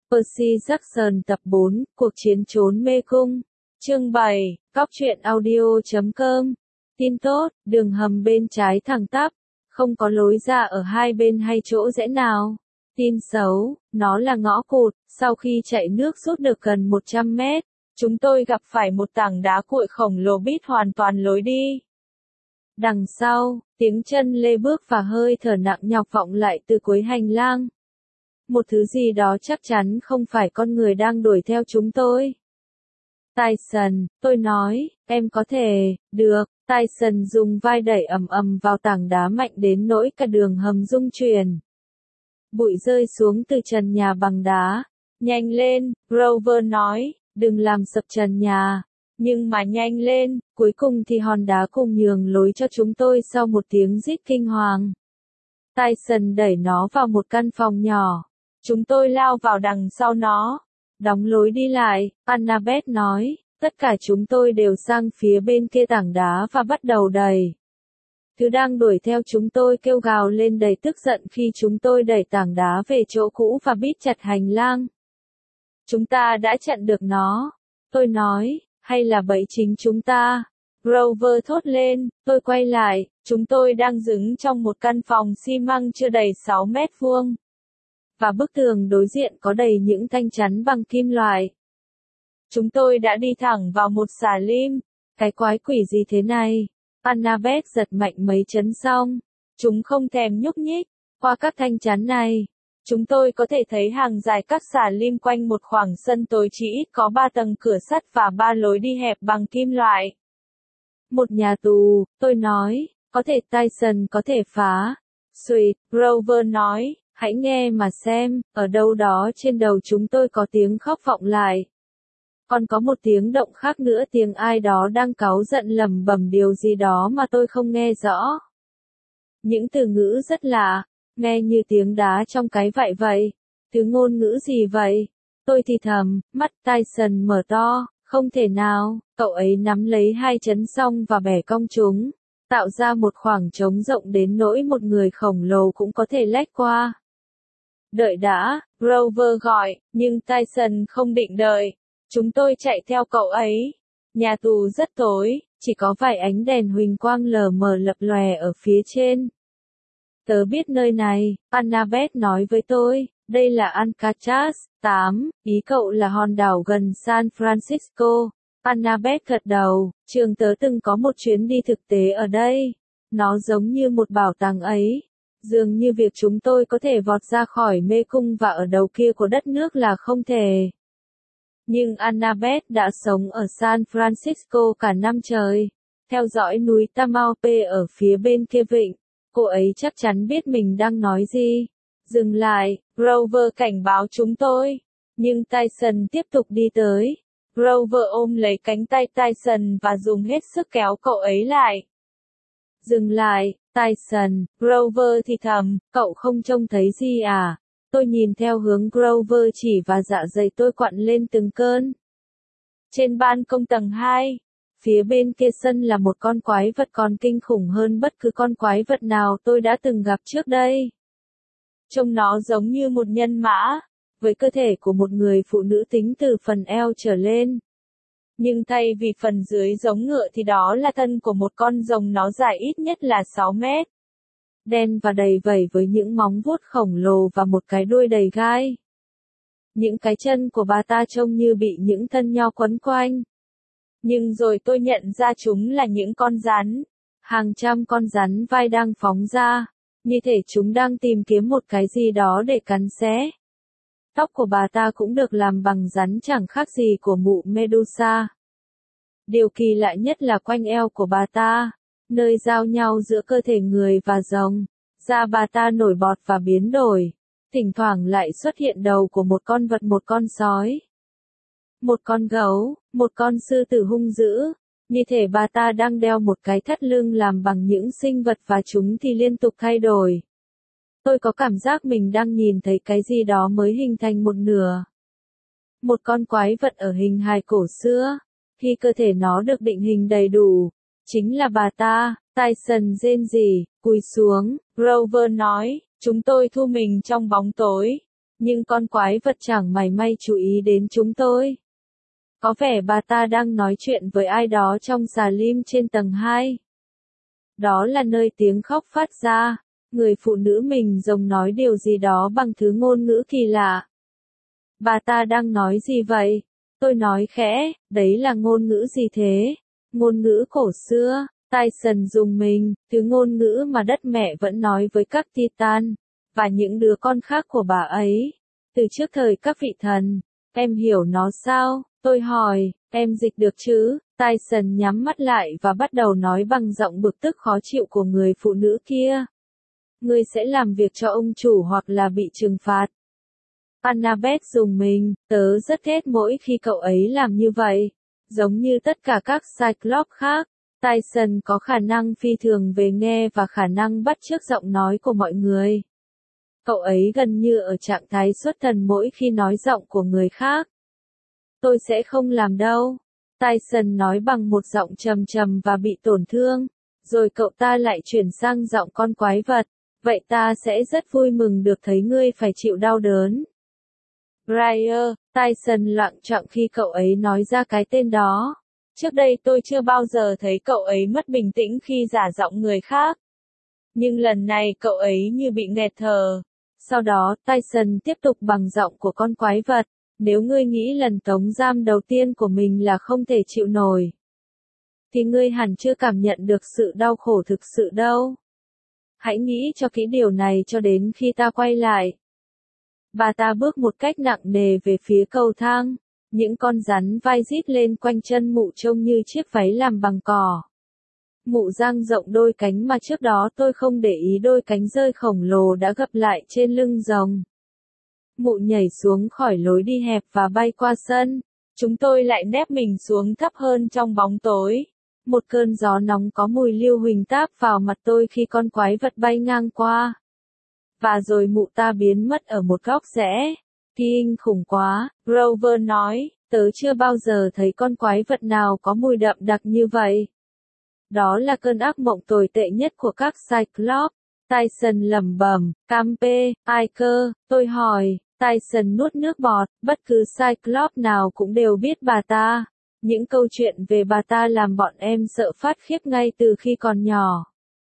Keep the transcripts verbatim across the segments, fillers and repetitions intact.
Percy Jackson tập bốn, Cuộc chiến trốn mê cung. Chương bảy, Cóc truyện audio chấm com. Tin tốt, đường hầm bên trái thẳng tắp, không có lối ra ở hai bên hay chỗ rẽ nào. Tin xấu, nó là ngõ cụt, sau khi chạy nước rút được gần một trăm mét, chúng tôi gặp phải một tảng đá cuội khổng lồ bít hoàn toàn lối đi. Đằng sau, tiếng chân lê bước và hơi thở nặng nhọc vọng lại từ cuối hành lang. Một thứ gì đó chắc chắn không phải con người đang đuổi theo chúng tôi. Tyson, tôi nói, em có thể, được. Tyson dùng vai đẩy ầm ầm vào tảng đá mạnh đến nỗi cả đường hầm rung chuyển. Bụi rơi xuống từ trần nhà bằng đá. Nhanh lên, Grover nói, đừng làm sập trần nhà. Nhưng mà nhanh lên, cuối cùng thì hòn đá cùng nhường lối cho chúng tôi sau một tiếng rít kinh hoàng. Tyson đẩy nó vào một căn phòng nhỏ. Chúng tôi lao vào đằng sau nó. Đóng lối đi lại, Annabeth nói, tất cả chúng tôi đều sang phía bên kia tảng đá và bắt đầu đẩy. Thứ đang đuổi theo chúng tôi kêu gào lên đầy tức giận khi chúng tôi đẩy tảng đá về chỗ cũ và bít chặt hành lang. Chúng ta đã chặn được nó. Tôi nói, hay là bẫy chính chúng ta? Grover thốt lên, tôi quay lại, chúng tôi đang đứng trong một căn phòng xi măng chưa đầy sáu mét vuông. Và bức tường đối diện có đầy những thanh chắn bằng kim loại. Chúng tôi đã đi thẳng vào một xà lim. Cái quái quỷ gì thế này? Annabeth giật mạnh mấy chấn xong. Chúng không thèm nhúc nhích. Qua các thanh chắn này, chúng tôi có thể thấy hàng dài các xà lim quanh một khoảng sân tối chỉ ít có ba tầng cửa sắt và ba lối đi hẹp bằng kim loại. Một nhà tù, tôi nói, có thể Tyson có thể phá. Sweet, Grover nói. Hãy nghe mà xem, ở đâu đó trên đầu chúng tôi có tiếng khóc vọng lại. Còn có một tiếng động khác nữa, tiếng ai đó đang cáu giận lẩm bẩm điều gì đó mà tôi không nghe rõ. Những từ ngữ rất lạ, nghe như tiếng đá trong cái vại vậy. Thứ ngôn ngữ gì vậy? Tôi thì thầm, mắt Tyson mở to, không thể nào, cậu ấy nắm lấy hai chấn song và bẻ cong chúng, tạo ra một khoảng trống rộng đến nỗi một người khổng lồ cũng có thể lách qua. Đợi đã, Grover gọi, nhưng Tyson không định đợi. Chúng tôi chạy theo cậu ấy. Nhà tù rất tối, chỉ có vài ánh đèn huỳnh quang lờ mờ lập lòe ở phía trên. Tớ biết nơi này, Annabeth nói với tôi, đây là Alcatraz, tám, ý cậu là hòn đảo gần San Francisco. Annabeth gật đầu, trường tớ từng có một chuyến đi thực tế ở đây. Nó giống như một bảo tàng ấy. Dường như việc chúng tôi có thể vọt ra khỏi mê cung và ở đầu kia của đất nước là không thể. Nhưng Annabeth đã sống ở San Francisco cả năm trời, theo dõi núi Tamaulipas ở phía bên kia vịnh. Cô ấy chắc chắn biết mình đang nói gì. Dừng lại, Grover cảnh báo chúng tôi. Nhưng Tyson tiếp tục đi tới. Grover ôm lấy cánh tay Tyson và dùng hết sức kéo cậu ấy lại. Dừng lại, Tyson, Grover thì thầm, cậu không trông thấy gì à? Tôi nhìn theo hướng Grover chỉ và dạ dày tôi quặn lên từng cơn. Trên ban công tầng hai, phía bên kia sân là một con quái vật còn kinh khủng hơn bất cứ con quái vật nào tôi đã từng gặp trước đây. Trông nó giống như một nhân mã, với cơ thể của một người phụ nữ tính từ phần eo trở lên. Nhưng thay vì phần dưới giống ngựa thì đó là thân của một con rồng, nó dài ít nhất là sáu mét. Đen và đầy vảy với những móng vuốt khổng lồ và một cái đuôi đầy gai. Những cái chân của bà ta trông như bị những thân nho quấn quanh. Nhưng rồi tôi nhận ra chúng là những con rắn. Hàng trăm con rắn vai đang phóng ra, như thể chúng đang tìm kiếm một cái gì đó để cắn xé. Tóc của bà ta cũng được làm bằng rắn chẳng khác gì của mụ Medusa. Điều kỳ lạ nhất là quanh eo của bà ta, nơi giao nhau giữa cơ thể người và rồng, da bà ta nổi bọt và biến đổi. Thỉnh thoảng lại xuất hiện đầu của một con vật, một con sói, một con gấu, một con sư tử hung dữ. Như thể bà ta đang đeo một cái thắt lưng làm bằng những sinh vật và chúng thì liên tục thay đổi. Tôi có cảm giác mình đang nhìn thấy cái gì đó mới hình thành một nửa. Một con quái vật ở hình hài cổ xưa. Khi cơ thể nó được định hình đầy đủ, chính là bà ta. Tyson rên rỉ, cúi xuống, Grover nói, chúng tôi thu mình trong bóng tối. Nhưng con quái vật chẳng mảy may chú ý đến chúng tôi. Có vẻ bà ta đang nói chuyện với ai đó trong xà lim trên tầng hai. Đó là nơi tiếng khóc phát ra. Người phụ nữ mình giống nói điều gì đó bằng thứ ngôn ngữ kỳ lạ. Bà ta đang nói gì vậy? Tôi nói khẽ, đấy là ngôn ngữ gì thế? Ngôn ngữ cổ xưa. Tyson dùng mình, thứ ngôn ngữ mà đất mẹ vẫn nói với các Titan, và những đứa con khác của bà ấy. Từ trước thời các vị thần, em hiểu nó sao? Tôi hỏi, em dịch được chứ? Tyson nhắm mắt lại và bắt đầu nói bằng giọng bực tức khó chịu của người phụ nữ kia. Ngươi sẽ làm việc cho ông chủ hoặc là bị trừng phạt. Annabeth dùng mình, tớ rất ghét mỗi khi cậu ấy làm như vậy. Giống như tất cả các Cyclops khác, Tyson có khả năng phi thường về nghe và khả năng bắt chước giọng nói của mọi người. Cậu ấy gần như ở trạng thái xuất thần mỗi khi nói giọng của người khác. Tôi sẽ không làm đâu. Tyson nói bằng một giọng trầm trầm và bị tổn thương. Rồi cậu ta lại chuyển sang giọng con quái vật. Vậy ta sẽ rất vui mừng được thấy ngươi phải chịu đau đớn. Briar, Tyson loạng choạng khi cậu ấy nói ra cái tên đó. Trước đây tôi chưa bao giờ thấy cậu ấy mất bình tĩnh khi giả giọng người khác. Nhưng lần này cậu ấy như bị nghẹt thở. Sau đó, Tyson tiếp tục bằng giọng của con quái vật. Nếu ngươi nghĩ lần tống giam đầu tiên của mình là không thể chịu nổi, thì ngươi hẳn chưa cảm nhận được sự đau khổ thực sự đâu. Hãy nghĩ cho kỹ điều này cho đến khi ta quay lại. Bà ta bước một cách nặng nề về phía cầu thang. Những con rắn vai rít lên quanh chân mụ trông như chiếc váy làm bằng cỏ. Mụ dang rộng đôi cánh mà trước đó tôi không để ý, đôi cánh rơi khổng lồ đã gập lại trên lưng rồng. Mụ nhảy xuống khỏi lối đi hẹp và bay qua sân. Chúng tôi lại nép mình xuống thấp hơn trong bóng tối. Một cơn gió nóng có mùi lưu huỳnh táp vào mặt tôi khi con quái vật bay ngang qua. Và rồi mụ ta biến mất ở một góc rẽ. Kinh khủng quá, Grover nói, tớ chưa bao giờ thấy con quái vật nào có mùi đậm đặc như vậy. Đó là cơn ác mộng tồi tệ nhất của các Cyclops. Tyson lẩm bẩm, Campe, ai cơ, tôi hỏi. Tyson nuốt nước bọt, bất cứ Cyclops nào cũng đều biết bà ta. Những câu chuyện về bà ta làm bọn em sợ phát khiếp ngay từ khi còn nhỏ.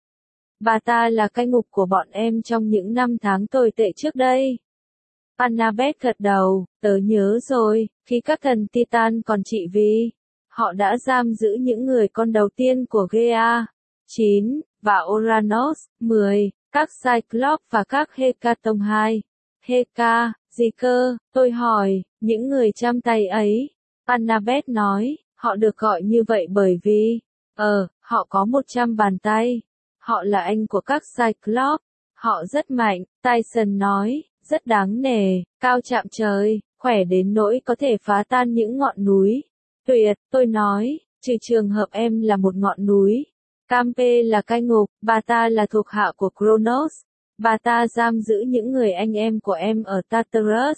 Bà ta là cai ngục của bọn em trong những năm tháng tồi tệ trước đây. Annabeth gật đầu, tớ nhớ rồi, khi các thần Titan còn trị vì, họ đã giam giữ những người con đầu tiên của Gaia, chín, và Uranus, mười, các Cyclops và các Hecaton hai. Heka, gì cơ, tôi hỏi, những người chăm tay ấy. Annabeth nói, họ được gọi như vậy bởi vì, ờ, họ có một trăm bàn tay. Họ là anh của các Cyclops. Họ rất mạnh, Tyson nói, rất đáng nể, cao chạm trời, khỏe đến nỗi có thể phá tan những ngọn núi. Tuyệt, tôi nói, trừ trường hợp em là một ngọn núi. Campe là cai ngục, bà ta là thuộc hạ của Kronos. Bà ta giam giữ những người anh em của em ở Tartarus.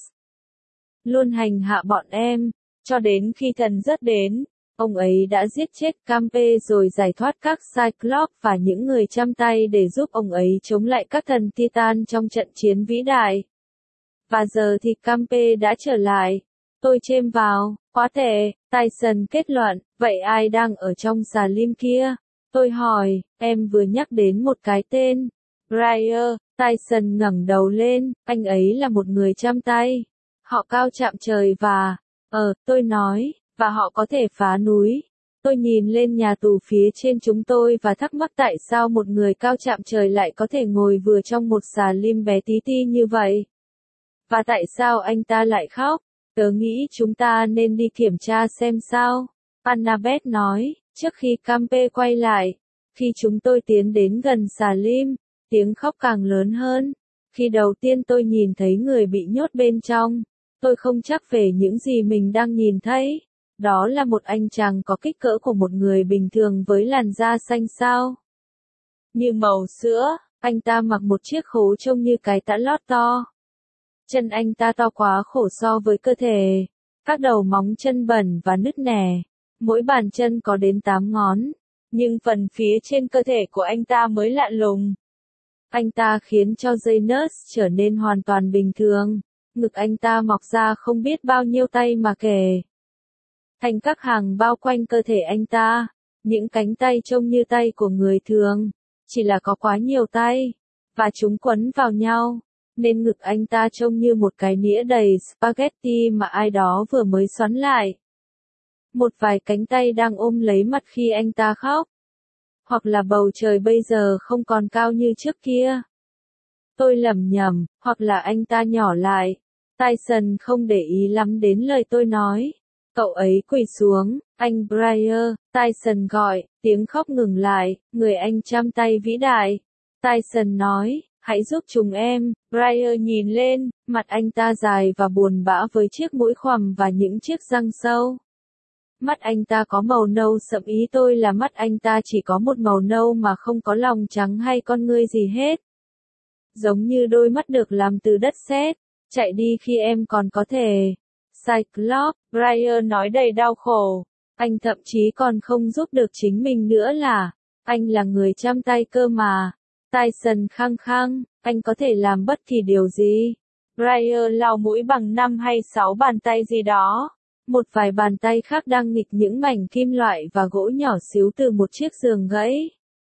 Luôn hành hạ bọn em, cho đến khi thần rớt đến. Ông ấy đã giết chết Campe rồi giải thoát các Cyclops và những người chăm tay để giúp ông ấy chống lại các thần Titan trong trận chiến vĩ đại. Và giờ thì Campe đã trở lại. Tôi chêm vào, quá tệ, Tyson kết luận, vậy ai đang ở trong xà lim kia? Tôi hỏi, em vừa nhắc đến một cái tên. Briar, Tyson ngẩng đầu lên, anh ấy là một người chăm tay. Họ cao chạm trời và, ờ, tôi nói, và họ có thể phá núi. Tôi nhìn lên nhà tù phía trên chúng tôi và thắc mắc tại sao một người cao chạm trời lại có thể ngồi vừa trong một xà lim bé tí ti như vậy. Và tại sao anh ta lại khóc? Tớ nghĩ chúng ta nên đi kiểm tra xem sao. Annabeth nói, trước khi Campe quay lại. Khi chúng tôi tiến đến gần xà lim, tiếng khóc càng lớn hơn. Khi đầu tiên tôi nhìn thấy người bị nhốt bên trong, tôi không chắc về những gì mình đang nhìn thấy. Đó là một anh chàng có kích cỡ của một người bình thường với làn da xanh xao như màu sữa. Anh ta mặc một chiếc khố trông như cái tã lót to. Chân anh ta to quá khổ so với cơ thể. Các đầu móng chân bẩn và nứt nẻ. Mỗi bàn chân có đến tám ngón. Nhưng phần phía trên cơ thể của anh ta mới lạ lùng. Anh ta khiến cho Janus trở nên hoàn toàn bình thường. ngực anh ta mọc ra không biết bao nhiêu tay mà kể. Thành các hàng bao quanh cơ thể anh ta, những cánh tay trông như tay của người thường, chỉ là có quá nhiều tay, và chúng quấn vào nhau, nên ngực anh ta trông như một cái nĩa đầy spaghetti mà ai đó vừa mới xoắn lại. Một vài cánh tay đang ôm lấy mặt khi anh ta khóc. Hoặc là bầu trời bây giờ không còn cao như trước kia. Tôi lẩm nhẩm, hoặc là anh ta nhỏ lại. Tyson không để ý lắm đến lời tôi nói. Cậu ấy quỳ xuống, anh Briar, Tyson gọi, tiếng khóc ngừng lại, người anh chăm tay vĩ đại. Tyson nói, hãy giúp chúng em. Briar nhìn lên, mặt anh ta dài và buồn bã với chiếc mũi khoằm và những chiếc răng sâu. Mắt anh ta có màu nâu sậm, ý tôi là mắt anh ta chỉ có một màu nâu mà không có lòng trắng hay con ngươi gì hết. Giống như đôi mắt được làm từ đất sét. Chạy đi khi em còn có thể. Cyclops, Brian nói đầy đau khổ. Anh thậm chí còn không giúp được chính mình nữa là. Anh là người chăm tay cơ mà. Tyson khăng khăng, anh có thể làm bất kỳ điều gì. Brian lau mũi bằng năm hay sáu bàn tay gì đó. Một vài bàn tay khác đang nghịch những mảnh kim loại và gỗ nhỏ xíu từ một chiếc giường gãy.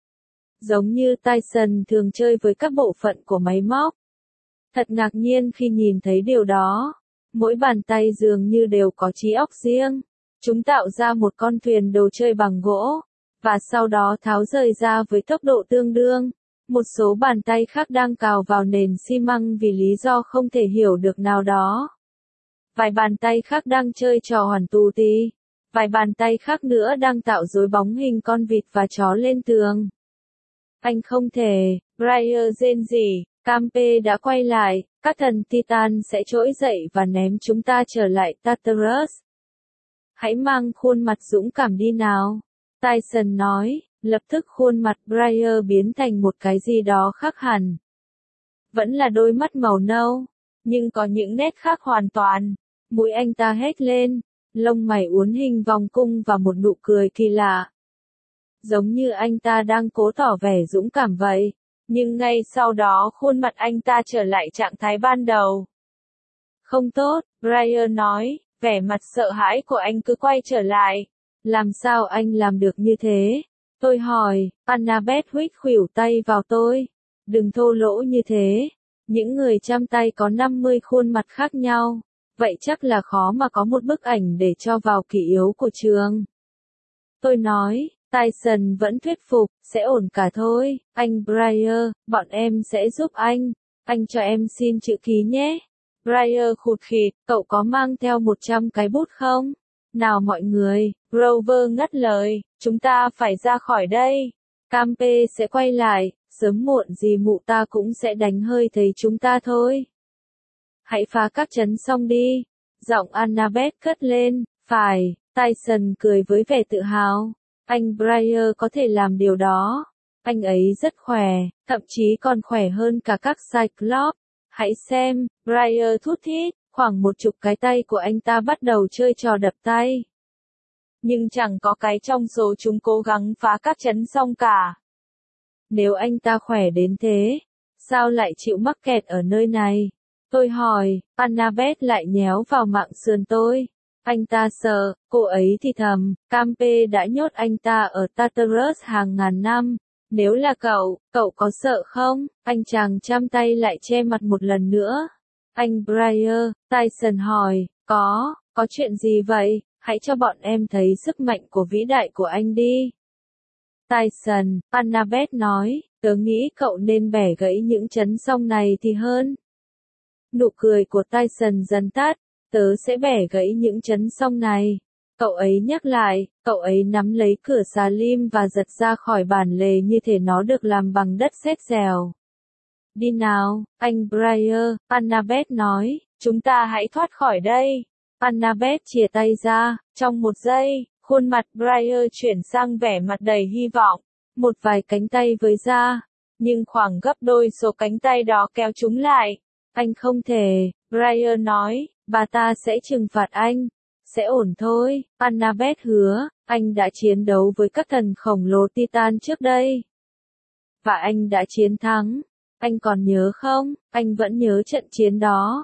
Giống như Tyson thường chơi với các bộ phận của máy móc. Thật ngạc nhiên khi nhìn thấy điều đó. Mỗi bàn tay dường như đều có trí óc riêng. Chúng tạo ra một con thuyền đồ chơi bằng gỗ, và sau đó tháo rời ra với tốc độ tương đương. Một số bàn tay khác đang cào vào nền xi măng vì lý do không thể hiểu được nào đó. Vài bàn tay khác đang chơi trò hoàn tù tì. Vài bàn tay khác nữa đang tạo dối bóng hình con vịt và chó lên tường. Anh không thể, Briar rên rỉ, Campe đã quay lại, các thần Titan sẽ trỗi dậy và ném chúng ta trở lại Tartarus. Hãy mang khuôn mặt dũng cảm đi nào. Tyson nói, lập tức khuôn mặt Briar biến thành một cái gì đó khác hẳn. Vẫn là đôi mắt màu nâu, nhưng có những nét khác hoàn toàn. Mũi anh ta hét lên, lông mày uốn hình vòng cung và một nụ cười kỳ lạ. Giống như anh ta đang cố tỏ vẻ dũng cảm vậy. Nhưng ngay sau đó khuôn mặt anh ta trở lại trạng thái ban đầu. Không tốt, Brian nói, vẻ mặt sợ hãi của anh cứ quay trở lại. Làm sao anh làm được như thế? Tôi hỏi, Annabeth huých khuỷu tay vào tôi. Đừng thô lỗ như thế. Những người chăm tay có năm mươi khuôn mặt khác nhau. Vậy chắc là khó mà có một bức ảnh để cho vào kỷ yếu của trường. Tôi nói, Tyson vẫn thuyết phục, sẽ ổn cả thôi, anh Briar, bọn em sẽ giúp anh. Anh cho em xin chữ ký nhé. Briar khụt khịt, cậu có mang theo một trăm cái bút không? Nào mọi người, Grover ngắt lời, chúng ta phải ra khỏi đây. Campe sẽ quay lại, sớm muộn gì mụ ta cũng sẽ đánh hơi thấy chúng ta thôi. Hãy phá các trấn xong đi. Giọng Annabeth cất lên, phải, Tyson cười với vẻ tự hào. Anh Briar có thể làm điều đó. Anh ấy rất khỏe, thậm chí còn khỏe hơn cả các Cyclops. Hãy xem, Briar thút thít, khoảng một chục cái tay của anh ta bắt đầu chơi trò đập tay. Nhưng chẳng có cái trong số chúng cố gắng phá các trấn xong cả. Nếu anh ta khỏe đến thế, sao lại chịu mắc kẹt ở nơi này? Tôi hỏi, Annabeth lại nhéo vào mạng sườn tôi. Anh ta sợ, cô ấy thì thầm, Campe đã nhốt anh ta ở Tartarus hàng ngàn năm. Nếu là cậu, cậu có sợ không? Anh chàng chăm tay lại che mặt một lần nữa. Anh Briar, Tyson hỏi, có, có chuyện gì vậy? Hãy cho bọn em thấy sức mạnh của vĩ đại của anh đi. Tyson, Annabeth nói, tớ nghĩ cậu nên bẻ gãy những chấn song này thì hơn. Nụ cười của Tyson dần tắt, tớ sẽ bẻ gãy những chấn song này. Cậu ấy nhắc lại, cậu ấy nắm lấy cửa xà lim và giật ra khỏi bản lề như thể nó được làm bằng đất sét dẻo. Đi nào, anh Briar, Annabeth nói, chúng ta hãy thoát khỏi đây. Annabeth chìa tay ra, trong một giây, khuôn mặt Briar chuyển sang vẻ mặt đầy hy vọng. Một vài cánh tay với ra, nhưng khoảng gấp đôi số cánh tay đó kéo chúng lại. Anh không thể, Briar nói, bà ta sẽ trừng phạt anh. Sẽ ổn thôi, Annabeth hứa, anh đã chiến đấu với các thần khổng lồ Titan trước đây. Và anh đã chiến thắng. Anh còn nhớ không? Anh vẫn nhớ trận chiến đó.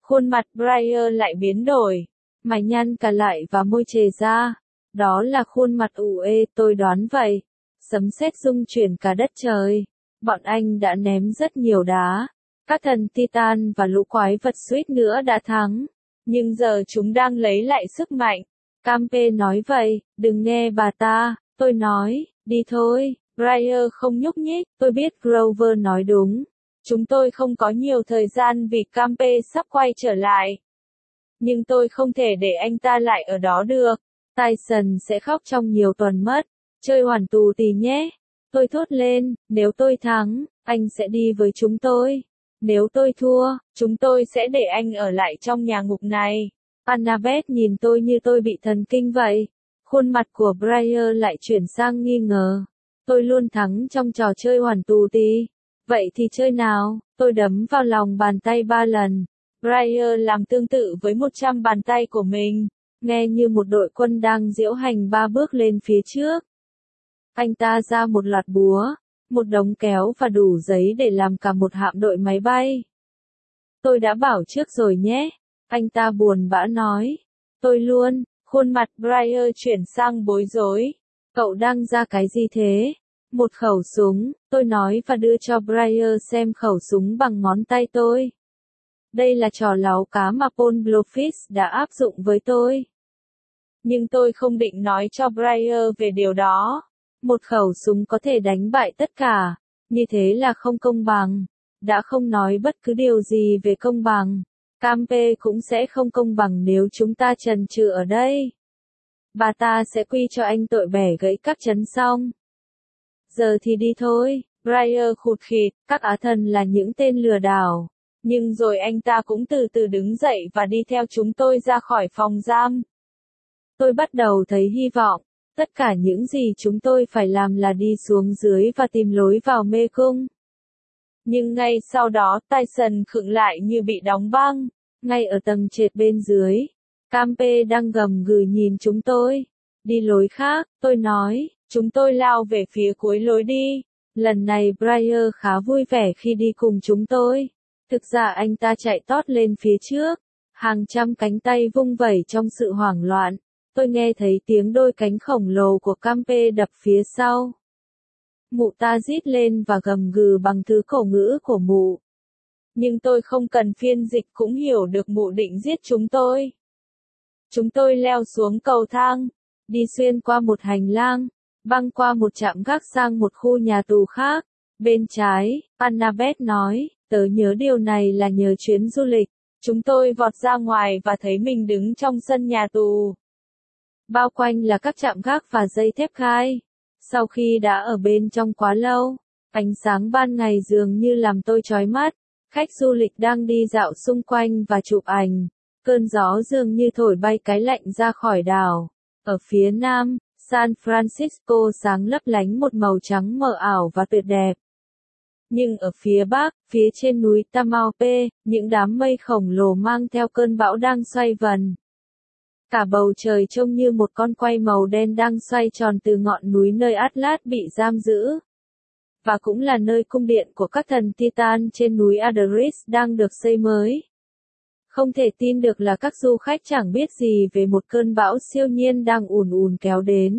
Khuôn mặt Briar lại biến đổi, mày nhăn cả lại và môi chề ra. Đó là khuôn mặt ủ ê, tôi đoán vậy. Sấm sét rung chuyển cả đất trời. Bọn anh đã ném rất nhiều đá. Các thần Titan và lũ quái vật suýt nữa đã thắng. Nhưng giờ chúng đang lấy lại sức mạnh. Campe nói vậy, đừng nghe bà ta. Tôi nói, đi thôi. Briar không nhúc nhích, tôi biết Grover nói đúng. Chúng tôi không có nhiều thời gian vì Campe sắp quay trở lại. Nhưng tôi không thể để anh ta lại ở đó được. Tyson sẽ khóc trong nhiều tuần mất. Chơi hoàn tù tì nhé. Tôi thốt lên, nếu tôi thắng, anh sẽ đi với chúng tôi. Nếu tôi thua, chúng tôi sẽ để anh ở lại trong nhà ngục này. Annabeth nhìn tôi như tôi bị thần kinh vậy. Khuôn mặt của Briar lại chuyển sang nghi ngờ. Tôi luôn thắng trong trò chơi hoàn tù tì. Vậy thì chơi nào? Tôi đấm vào lòng bàn tay ba lần. Briar làm tương tự với một trăm bàn tay của mình. Nghe như một đội quân đang diễu hành ba bước lên phía trước. Anh ta ra một loạt búa, một đống kéo và đủ giấy để làm cả một hạm đội máy bay. Tôi đã bảo trước rồi nhé. Anh ta buồn bã nói. Tôi luôn. Khuôn mặt Briar chuyển sang bối rối. Cậu đang ra cái gì thế? Một khẩu súng, tôi nói và đưa cho Briar xem khẩu súng bằng ngón tay tôi. Đây là trò láu cá mà Paul Blowfish đã áp dụng với tôi. Nhưng tôi không định nói cho Briar về điều đó. Một khẩu súng có thể đánh bại tất cả. Như thế là không công bằng. Đã không nói bất cứ điều gì về công bằng. Campe cũng sẽ không công bằng nếu chúng ta chần chừ ở đây. Bà ta sẽ quy cho anh tội bẻ gãy các chấn xong. Giờ thì đi thôi. Briar khụt khịt, các á thần là những tên lừa đảo. Nhưng rồi anh ta cũng từ từ đứng dậy và đi theo chúng tôi ra khỏi phòng giam. Tôi bắt đầu thấy hy vọng. Tất cả những gì chúng tôi phải làm là đi xuống dưới và tìm lối vào mê cung. Nhưng ngay sau đó Tyson khựng lại như bị đóng băng. Ngay ở tầng trệt bên dưới. Campe đang gầm gừ nhìn chúng tôi. Đi lối khác, tôi nói. Chúng tôi lao về phía cuối lối đi. Lần này Briar khá vui vẻ khi đi cùng chúng tôi. Thực ra anh ta chạy tót lên phía trước. Hàng trăm cánh tay vung vẩy trong sự hoảng loạn. Tôi nghe thấy tiếng đôi cánh khổng lồ của Campe đập phía sau. Mụ ta rít lên và gầm gừ bằng thứ cổ ngữ của mụ. Nhưng tôi không cần phiên dịch cũng hiểu được mụ định giết chúng tôi. Chúng tôi leo xuống cầu thang, đi xuyên qua một hành lang, băng qua một trạm gác sang một khu nhà tù khác. Bên trái, Annabeth nói, tớ nhớ điều này là nhờ chuyến du lịch. Chúng tôi vọt ra ngoài và thấy mình đứng trong sân nhà tù. Bao quanh là các trạm gác và dây thép gai. Sau khi đã ở bên trong quá lâu, ánh sáng ban ngày dường như làm tôi chói mắt. Khách du lịch đang đi dạo xung quanh và chụp ảnh. Cơn gió dường như thổi bay cái lạnh ra khỏi đảo. Ở phía nam, San Francisco sáng lấp lánh một màu trắng mờ ảo và tuyệt đẹp. Nhưng ở phía bắc, phía trên núi Tamaulipas, những đám mây khổng lồ mang theo cơn bão đang xoay vần. Cả bầu trời trông như một con quay màu đen đang xoay tròn từ ngọn núi nơi Atlas bị giam giữ. Và cũng là nơi cung điện của các thần Titan trên núi Adris đang được xây mới. Không thể tin được là các du khách chẳng biết gì về một cơn bão siêu nhiên đang ùn ùn kéo đến.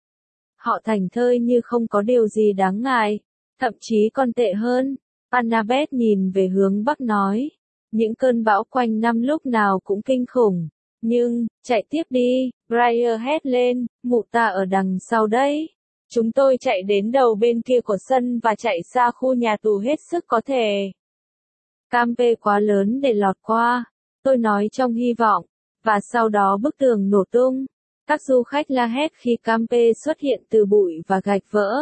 Họ thảnh thơi như không có điều gì đáng ngại, thậm chí còn tệ hơn. Annabeth nhìn về hướng bắc nói, những cơn bão quanh năm lúc nào cũng kinh khủng. Nhưng, chạy tiếp đi, Briar hét lên, mụ ta ở đằng sau đấy. Chúng tôi chạy đến đầu bên kia của sân và chạy xa khu nhà tù hết sức có thể. Campe quá lớn để lọt qua, tôi nói trong hy vọng, và sau đó bức tường nổ tung. Các du khách la hét khi Campe xuất hiện từ bụi và gạch vỡ.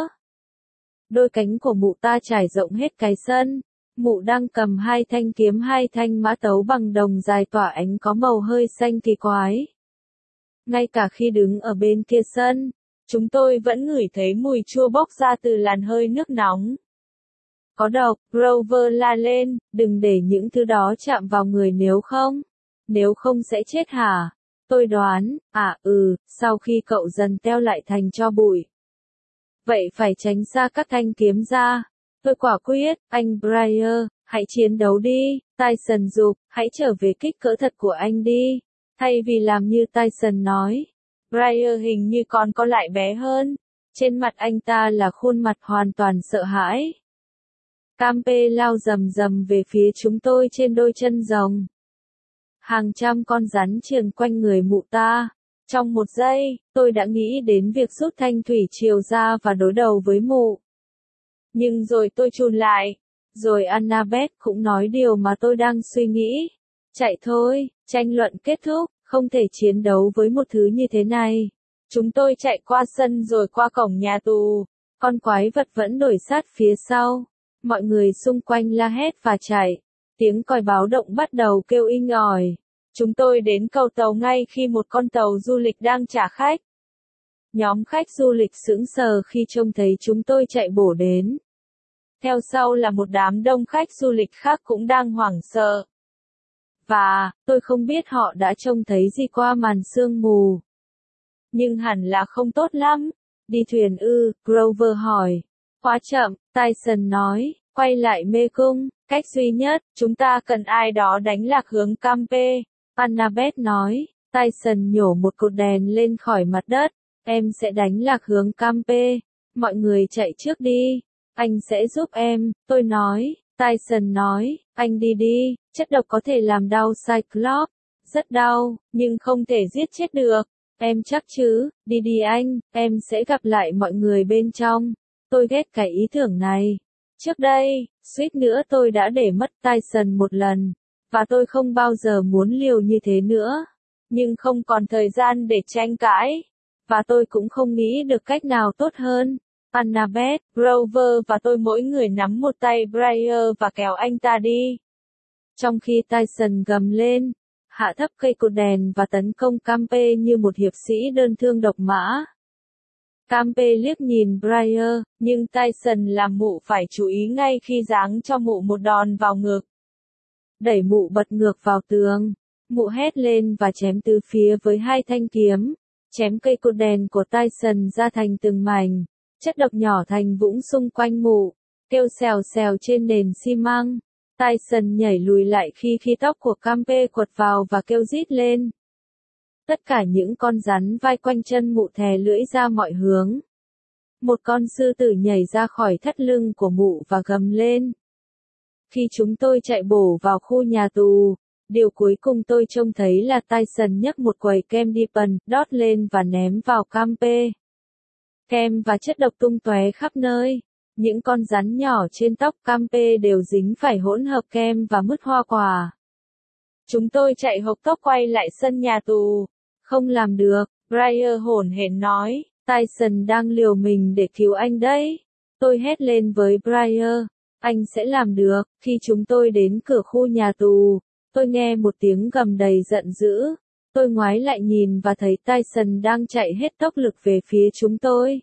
Đôi cánh của mụ ta trải rộng hết cái sân. Mụ đang cầm hai thanh kiếm hai thanh mã tấu bằng đồng dài tỏa ánh có màu hơi xanh kỳ quái. Ngay cả khi đứng ở bên kia sân, chúng tôi vẫn ngửi thấy mùi chua bốc ra từ làn hơi nước nóng. Có độc, Grover la lên, đừng để những thứ đó chạm vào người nếu không. Nếu không sẽ chết hả? Tôi đoán, à ừ, sau khi cậu dần teo lại thành tro bụi. Vậy phải tránh xa các thanh kiếm ra. Tôi quả quyết, anh Briar, Hãy chiến đấu đi, Tyson giục, hãy trở về kích cỡ thật của anh đi. Thay vì làm như Tyson nói, Briar hình như còn có lại bé hơn. Trên mặt anh ta là khuôn mặt hoàn toàn sợ hãi. Campe lao rầm rầm về phía chúng tôi trên đôi chân rồng. Hàng trăm con rắn trườn quanh người mụ ta. Trong một giây, tôi đã nghĩ đến việc rút thanh thủy triều ra và đối đầu với mụ. Nhưng rồi tôi chùn lại. Rồi Annabeth cũng nói điều mà tôi đang suy nghĩ. Chạy thôi, tranh luận kết thúc, không thể chiến đấu với một thứ như thế này. Chúng tôi chạy qua sân rồi qua cổng nhà tù. Con quái vật vẫn đuổi sát phía sau. Mọi người xung quanh la hét và chạy. Tiếng còi báo động bắt đầu kêu inh ỏi. Chúng tôi đến cầu tàu ngay khi một con tàu du lịch đang trả khách. Nhóm khách du lịch sững sờ khi trông thấy chúng tôi chạy bổ đến. Theo sau là một đám đông khách du lịch khác cũng đang hoảng sợ. Và, tôi không biết họ đã trông thấy gì qua màn sương mù. Nhưng hẳn là không tốt lắm. Đi thuyền ư, Grover hỏi. Quá chậm, Tyson nói, quay lại mê cung, cách duy nhất, chúng ta cần ai đó đánh lạc hướng Campe. Annabeth nói, Tyson nhổ một cột đèn lên khỏi mặt đất, em sẽ đánh lạc hướng Campe. Mọi người chạy trước đi. Anh sẽ giúp em, tôi nói. Tyson nói, anh đi đi, chất độc có thể làm đau Cyclops. Rất đau, nhưng không thể giết chết được. Em chắc chứ, đi đi anh, em sẽ gặp lại mọi người bên trong. Tôi ghét cái ý tưởng này. Trước đây, suýt nữa tôi đã để mất Tyson một lần. Và tôi không bao giờ muốn liều như thế nữa. Nhưng không còn thời gian để tranh cãi. Và tôi cũng không nghĩ được cách nào tốt hơn. Annabeth, Grover và tôi mỗi người nắm một tay Briar và kéo anh ta đi. Trong khi Tyson gầm lên, hạ thấp cây cột đèn và tấn công Campe như một hiệp sĩ đơn thương độc mã. Campe liếc nhìn Briar, nhưng Tyson làm mụ phải chú ý ngay khi giáng cho mụ một đòn vào ngực. Đẩy mụ bật ngược vào tường. Mụ hét lên và chém từ phía với hai thanh kiếm. Chém cây cột đèn của Tyson ra thành từng mảnh. Chất độc nhỏ thành vũng xung quanh mụ. Kêu xèo xèo trên nền xi măng. Tyson nhảy lùi lại khi khi tóc của Campe quật vào và kêu rít lên. Tất cả những con rắn vai quanh chân mụ thè lưỡi ra mọi hướng. Một con sư tử nhảy ra khỏi thắt lưng của mụ và gầm lên. Khi chúng tôi chạy bổ vào khu nhà tù, điều cuối cùng tôi trông thấy là Tyson nhấc một quầy kem Dippin, đót lên và ném vào Campe. Kem và chất độc tung tóe khắp nơi. Những con rắn nhỏ trên tóc Campe đều dính phải hỗn hợp kem và mứt hoa quả. Chúng tôi chạy hộc tốc quay lại sân nhà tù. Không làm được, Briar hổn hển nói, Tyson đang liều mình để cứu anh đấy. Tôi hét lên với Briar, anh sẽ làm được. Khi chúng tôi đến cửa khu nhà tù, tôi nghe một tiếng gầm đầy giận dữ. Tôi ngoái lại nhìn và thấy Tyson đang chạy hết tốc lực về phía chúng tôi.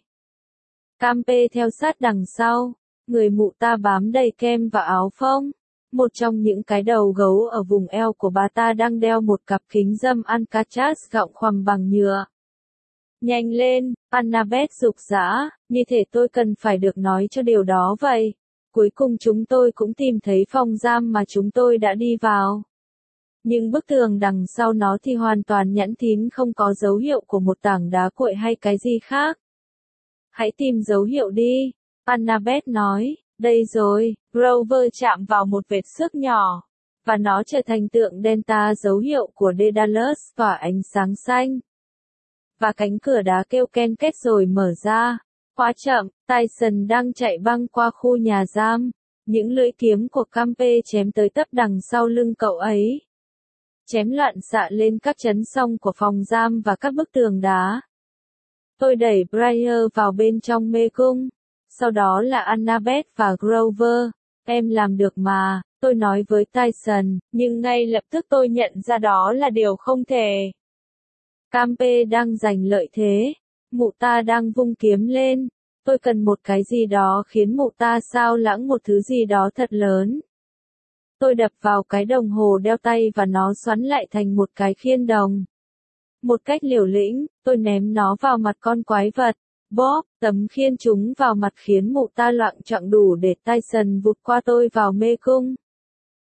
Campe theo sát đằng sau, người mụ ta bám đầy kem và áo phông. Một trong những cái đầu gấu ở vùng eo của bà ta đang đeo một cặp kính râm Alcatraz gọng khoằm bằng nhựa. Nhanh lên, Annabeth giục giã, như thể tôi cần phải được nói cho điều đó vậy. Cuối cùng chúng tôi cũng tìm thấy phòng giam mà chúng tôi đã đi vào. Nhưng bức tường đằng sau nó thì hoàn toàn nhẵn thín, không có dấu hiệu của một tảng đá cuội hay cái gì khác. Hãy tìm dấu hiệu đi, Annabeth nói. Đây rồi, Grover chạm vào một vệt xước nhỏ. Và nó trở thành tượng Delta, dấu hiệu của Daedalus tỏa ánh sáng xanh. Và cánh cửa đá kêu ken két rồi mở ra. Quá chậm, Tyson đang chạy băng qua khu nhà giam. Những lưỡi kiếm của Campe chém tới tấp đằng sau lưng cậu ấy. Chém loạn xạ lên các chấn song của phòng giam và các bức tường đá. Tôi đẩy Briar vào bên trong mê cung. Sau đó là Annabeth và Grover. Em làm được mà, tôi nói với Tyson, nhưng ngay lập tức tôi nhận ra đó là điều không thể. Campe đang giành lợi thế. Mụ ta đang vung kiếm lên. Tôi cần một cái gì đó khiến mụ ta xao lãng một thứ gì đó thật lớn. Tôi đập vào cái đồng hồ đeo tay và nó xoắn lại thành một cái khiên đồng. Một cách liều lĩnh, tôi ném nó vào mặt con quái vật. Bóp, tấm khiên trúng vào mặt khiến mụ ta loạng choạng đủ để Tyson vụt qua tôi vào mê cung.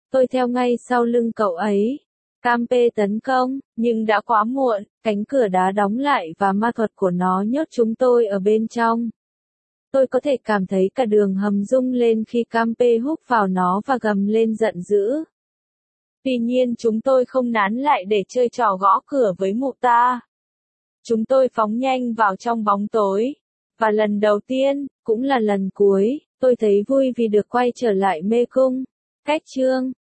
Tôi theo ngay sau lưng cậu ấy. Campe tấn công, nhưng đã quá muộn, cánh cửa đá đóng lại và ma thuật của nó nhốt chúng tôi ở bên trong. Tôi có thể cảm thấy cả đường hầm rung lên khi Campe húc vào nó và gầm lên giận dữ. Tuy nhiên chúng tôi không nán lại để chơi trò gõ cửa với mụ ta. Chúng tôi phóng nhanh vào trong bóng tối. Và lần đầu tiên, cũng là lần cuối, tôi thấy vui vì được quay trở lại mê cung. Cách chương